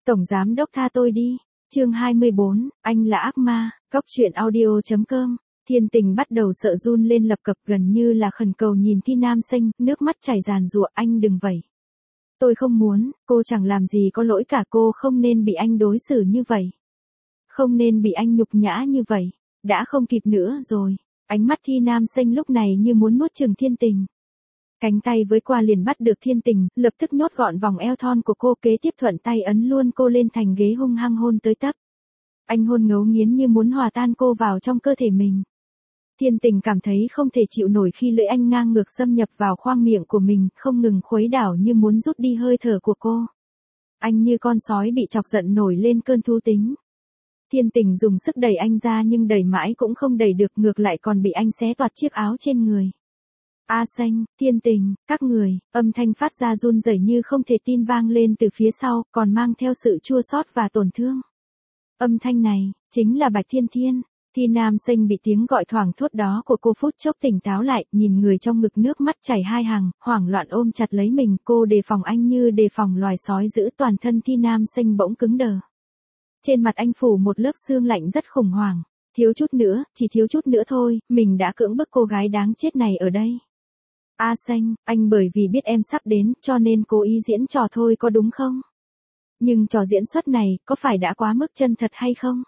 Tổng giám đốc tha tôi đi. Chương 24, anh là ác ma. Cóc truyện audio.com. Thiên Tình bắt đầu sợ run lên lập cập, gần như là khẩn cầu nhìn Thi Nam Xanh, nước mắt chảy ràn rụa. Anh đừng vậy. Tôi không muốn, cô chẳng làm gì có lỗi cả, cô không nên bị anh đối xử như vậy. Không nên bị anh nhục nhã như vậy. Đã không kịp nữa rồi. Ánh mắt Thi Nam Xanh lúc này như muốn nuốt chửng Thiên Tình. Cánh tay với qua liền bắt được Thiên Tình, lập tức nhốt gọn vòng eo thon của cô, kế tiếp thuận tay ấn luôn cô lên thành ghế, hung hăng hôn tới tấp. Anh hôn ngấu nghiến như muốn hòa tan cô vào trong cơ thể mình. Thiên Tình cảm thấy không thể chịu nổi khi lưỡi anh ngang ngược xâm nhập vào khoang miệng của mình, không ngừng khuấy đảo như muốn rút đi hơi thở của cô. Anh như con sói bị chọc giận nổi lên cơn thú tính. Thiên Tình dùng sức đẩy anh ra nhưng đẩy mãi cũng không đẩy được, ngược lại còn bị anh xé toạc chiếc áo trên người. A Xanh, Thiên Tình, các người, âm thanh phát ra run rẩy như không thể tin vang lên từ phía sau, còn mang theo sự chua xót và tổn thương. Âm thanh này, chính là Bạch Thiên Thiên. Thi Nam Xanh bị tiếng gọi thoảng thốt đó của cô phút chốc tỉnh táo lại, nhìn người trong ngực, nước mắt chảy hai hàng, hoảng loạn ôm chặt lấy mình, cô đề phòng anh như đề phòng loài sói dữ. Toàn thân Thi Nam Xanh bỗng cứng đờ. Trên mặt anh phủ một lớp sương lạnh rất khủng hoảng. Thiếu chút nữa, chỉ thiếu chút nữa thôi, mình đã cưỡng bức cô gái đáng chết này ở đây. A Xanh, anh bởi vì biết em sắp đến, cho nên cố ý diễn trò thôi có đúng không? Nhưng trò diễn xuất này, có phải đã quá mức chân thật hay không?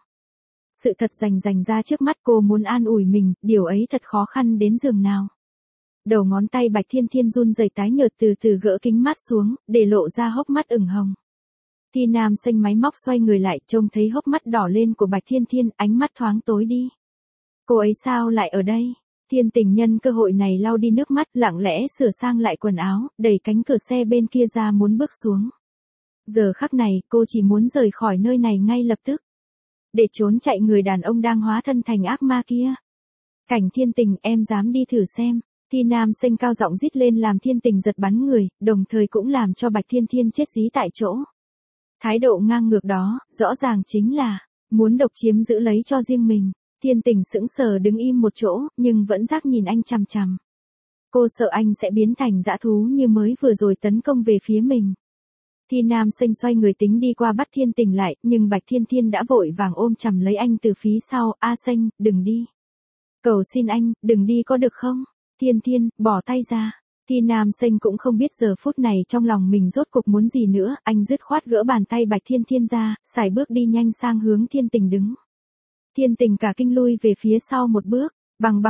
Sự thật rành ra trước mắt, cô muốn an ủi mình, điều ấy thật khó khăn đến giường nào. Đầu ngón tay Bạch Thiên Thiên run rẩy tái nhợt từ từ gỡ kính mát xuống, để lộ ra hốc mắt ửng hồng. Thi Nam Xanh máy móc xoay người lại, trông thấy hốc mắt đỏ lên của Bạch Thiên Thiên, ánh mắt thoáng tối đi. Cô ấy sao lại ở đây? Thiên Tình nhân cơ hội này lau đi nước mắt, lặng lẽ sửa sang lại quần áo, đẩy cánh cửa xe bên kia ra muốn bước xuống. Giờ khắc này, cô chỉ muốn rời khỏi nơi này ngay lập tức. Để trốn chạy người đàn ông đang hóa thân thành ác ma kia. Cảnh Thiên Tình, em dám đi thử xem. Thi Nam Xanh cao giọng rít lên làm Thiên Tình giật bắn người, đồng thời cũng làm cho Bạch Thiên Thiên chết dí tại chỗ. Thái độ ngang ngược đó, rõ ràng chính là muốn độc chiếm giữ lấy cho riêng mình. Thiên Tình sững sờ đứng im một chỗ, nhưng vẫn giác nhìn anh chằm chằm. Cô sợ anh sẽ biến thành dã thú như mới vừa rồi tấn công về phía mình. Thi Nam Xanh xoay người tính đi qua bắt Thiên Tình lại, nhưng Bạch Thiên Thiên đã vội vàng ôm chầm lấy anh từ phía sau. A Xanh, đừng đi. Cầu xin anh, đừng đi có được không? Thiên Thiên, bỏ tay ra. Thi Nam Xanh cũng không biết giờ phút này trong lòng mình rốt cuộc muốn gì nữa, anh dứt khoát gỡ bàn tay Bạch Thiên Thiên ra, sải bước đi nhanh sang hướng Thiên Tình đứng. Thiên Tình cả kinh lui về phía sau một bước, bằng.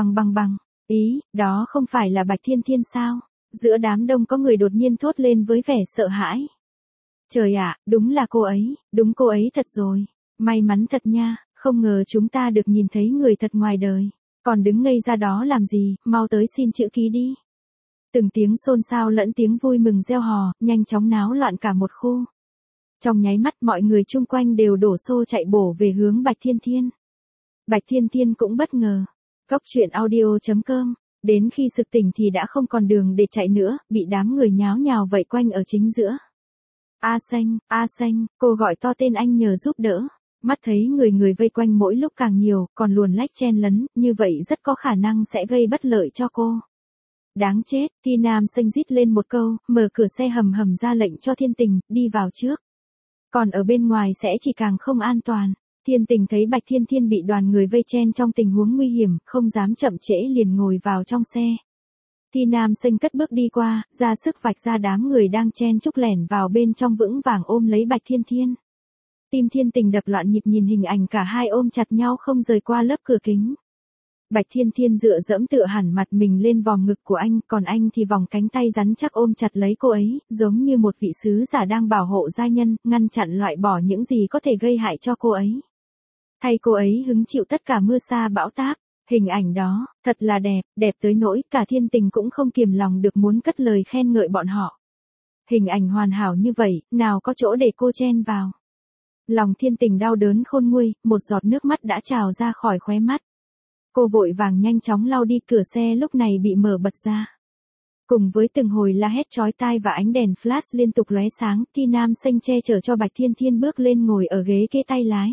Ý, đó không phải là Bạch Thiên Thiên sao? Giữa đám đông có người đột nhiên thốt lên với vẻ sợ hãi. Trời ạ, đúng là cô ấy, đúng cô ấy thật rồi. May mắn thật nha, không ngờ chúng ta được nhìn thấy người thật ngoài đời. Còn đứng ngây ra đó làm gì, mau tới xin chữ ký đi. Từng tiếng xôn xao lẫn tiếng vui mừng reo hò, nhanh chóng náo loạn cả một khu. Trong nháy mắt mọi người chung quanh đều đổ xô chạy bổ về hướng Bạch Thiên Thiên. Bạch Thiên Thiên cũng bất ngờ. Cóc truyện audio.com. Đến khi sực tỉnh thì đã không còn đường để chạy nữa, bị đám người nháo nhào vây quanh ở chính giữa. A Xanh, cô gọi to tên anh nhờ giúp đỡ. Mắt thấy người vây quanh mỗi lúc càng nhiều, còn luồn lách chen lấn, như vậy rất có khả năng sẽ gây bất lợi cho cô. Đáng chết, Thi Nam Xanh rít lên một câu, mở cửa xe hầm ra lệnh cho Thiên Tình, đi vào trước. Còn ở bên ngoài sẽ chỉ càng không an toàn. Thiên Tình thấy Bạch Thiên Thiên bị đoàn người vây chen trong tình huống nguy hiểm, không dám chậm trễ liền ngồi vào trong xe. Thi Nam Xanh cất bước đi qua, ra sức vạch ra đám người đang chen chúc lẻn vào bên trong, vững vàng ôm lấy Bạch Thiên Thiên. Tim Thiên Tình đập loạn nhịp nhìn hình ảnh cả hai ôm chặt nhau không rời qua lớp cửa kính. Bạch Thiên Thiên dựa dẫm tựa hẳn mặt mình lên vòng ngực của anh, còn anh thì vòng cánh tay rắn chắc ôm chặt lấy cô ấy, giống như một vị sứ giả đang bảo hộ giai nhân, ngăn chặn loại bỏ những gì có thể gây hại cho cô ấy. Thay cô ấy hứng chịu tất cả mưa sa bão táp. Hình ảnh đó, thật là đẹp tới nỗi cả Thiên Tình cũng không kiềm lòng được muốn cất lời khen ngợi bọn họ. Hình ảnh hoàn hảo như vậy, nào có chỗ để cô chen vào. Lòng Thiên Tình đau đớn khôn nguôi, một giọt nước mắt đã trào ra khỏi khóe mắt. Cô vội vàng nhanh chóng lau đi, cửa xe lúc này bị mở bật ra. Cùng với từng hồi la hét chói tai và ánh đèn flash liên tục lóe sáng, Thi Nam Xanh che chở cho Bạch Thiên Thiên bước lên ngồi ở ghế kế tay lái.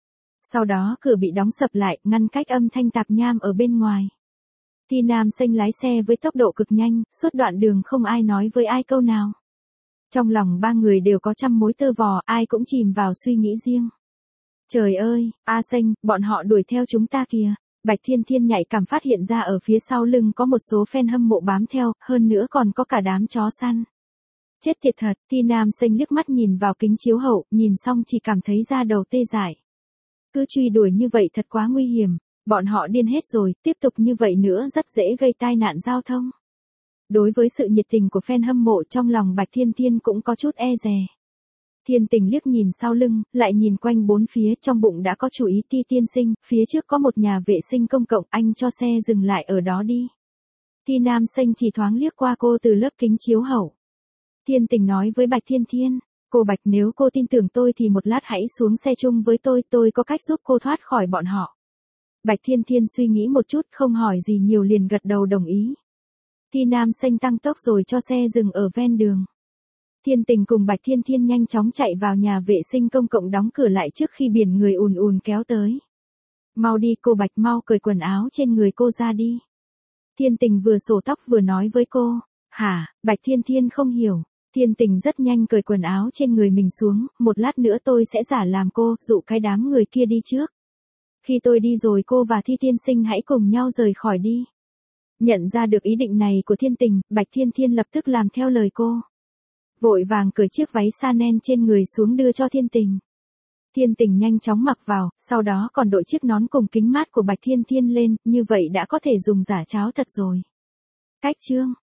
Sau đó cửa bị đóng sập lại, ngăn cách âm thanh tạp nham ở bên ngoài. Thi Nam Xanh lái xe với tốc độ cực nhanh, suốt đoạn đường không ai nói với ai câu nào. Trong lòng ba người đều có trăm mối tơ vò, ai cũng chìm vào suy nghĩ riêng. Trời ơi, A Xanh, bọn họ đuổi theo chúng ta kìa. Bạch Thiên Thiên nhạy cảm phát hiện ra ở phía sau lưng có một số fan hâm mộ bám theo, hơn nữa còn có cả đám chó săn. Chết tiệt thật, Thi Nam Xanh liếc mắt nhìn vào kính chiếu hậu, nhìn xong chỉ cảm thấy da đầu tê dại. Cứ truy đuổi như vậy thật quá nguy hiểm, bọn họ điên hết rồi, tiếp tục như vậy nữa rất dễ gây tai nạn giao thông. Đối với sự nhiệt tình của fan hâm mộ trong lòng Bạch Thiên Thiên cũng có chút e dè. Thiên Tình liếc nhìn sau lưng, lại nhìn quanh bốn phía, trong bụng đã có chủ ý. Ti tiên sinh, phía trước có một nhà vệ sinh công cộng, anh cho xe dừng lại ở đó đi. Thi Nam Xanh chỉ thoáng liếc qua cô từ lớp kính chiếu hậu. Thiên Tình nói với Bạch Thiên Thiên, cô Bạch, nếu cô tin tưởng tôi thì một lát hãy xuống xe chung với tôi có cách giúp cô thoát khỏi bọn họ. Bạch Thiên Thiên suy nghĩ một chút, không hỏi gì nhiều liền gật đầu đồng ý. Thi Nam Xanh tăng tốc rồi cho xe dừng ở ven đường. Thiên Tình cùng Bạch Thiên Thiên nhanh chóng chạy vào nhà vệ sinh công cộng, đóng cửa lại trước khi biển người ùn ùn kéo tới. Mau đi cô Bạch, mau cởi quần áo trên người cô ra đi. Thiên Tình vừa xổ tóc vừa nói với cô. Hả? Bạch Thiên Thiên không hiểu. Thiên Tình rất nhanh cởi quần áo trên người mình xuống, một lát nữa tôi sẽ giả làm cô, dụ cái đám người kia đi trước. Khi tôi đi rồi cô và Thi tiên sinh hãy cùng nhau rời khỏi đi. Nhận ra được ý định này của Thiên Tình, Bạch Thiên Thiên lập tức làm theo lời cô. Vội vàng cởi chiếc váy Chanel trên người xuống đưa cho Thiên Tình. Thiên Tình nhanh chóng mặc vào, sau đó còn đội chiếc nón cùng kính mát của Bạch Thiên Thiên lên, như vậy đã có thể dùng giả cháo thật rồi. Cách chương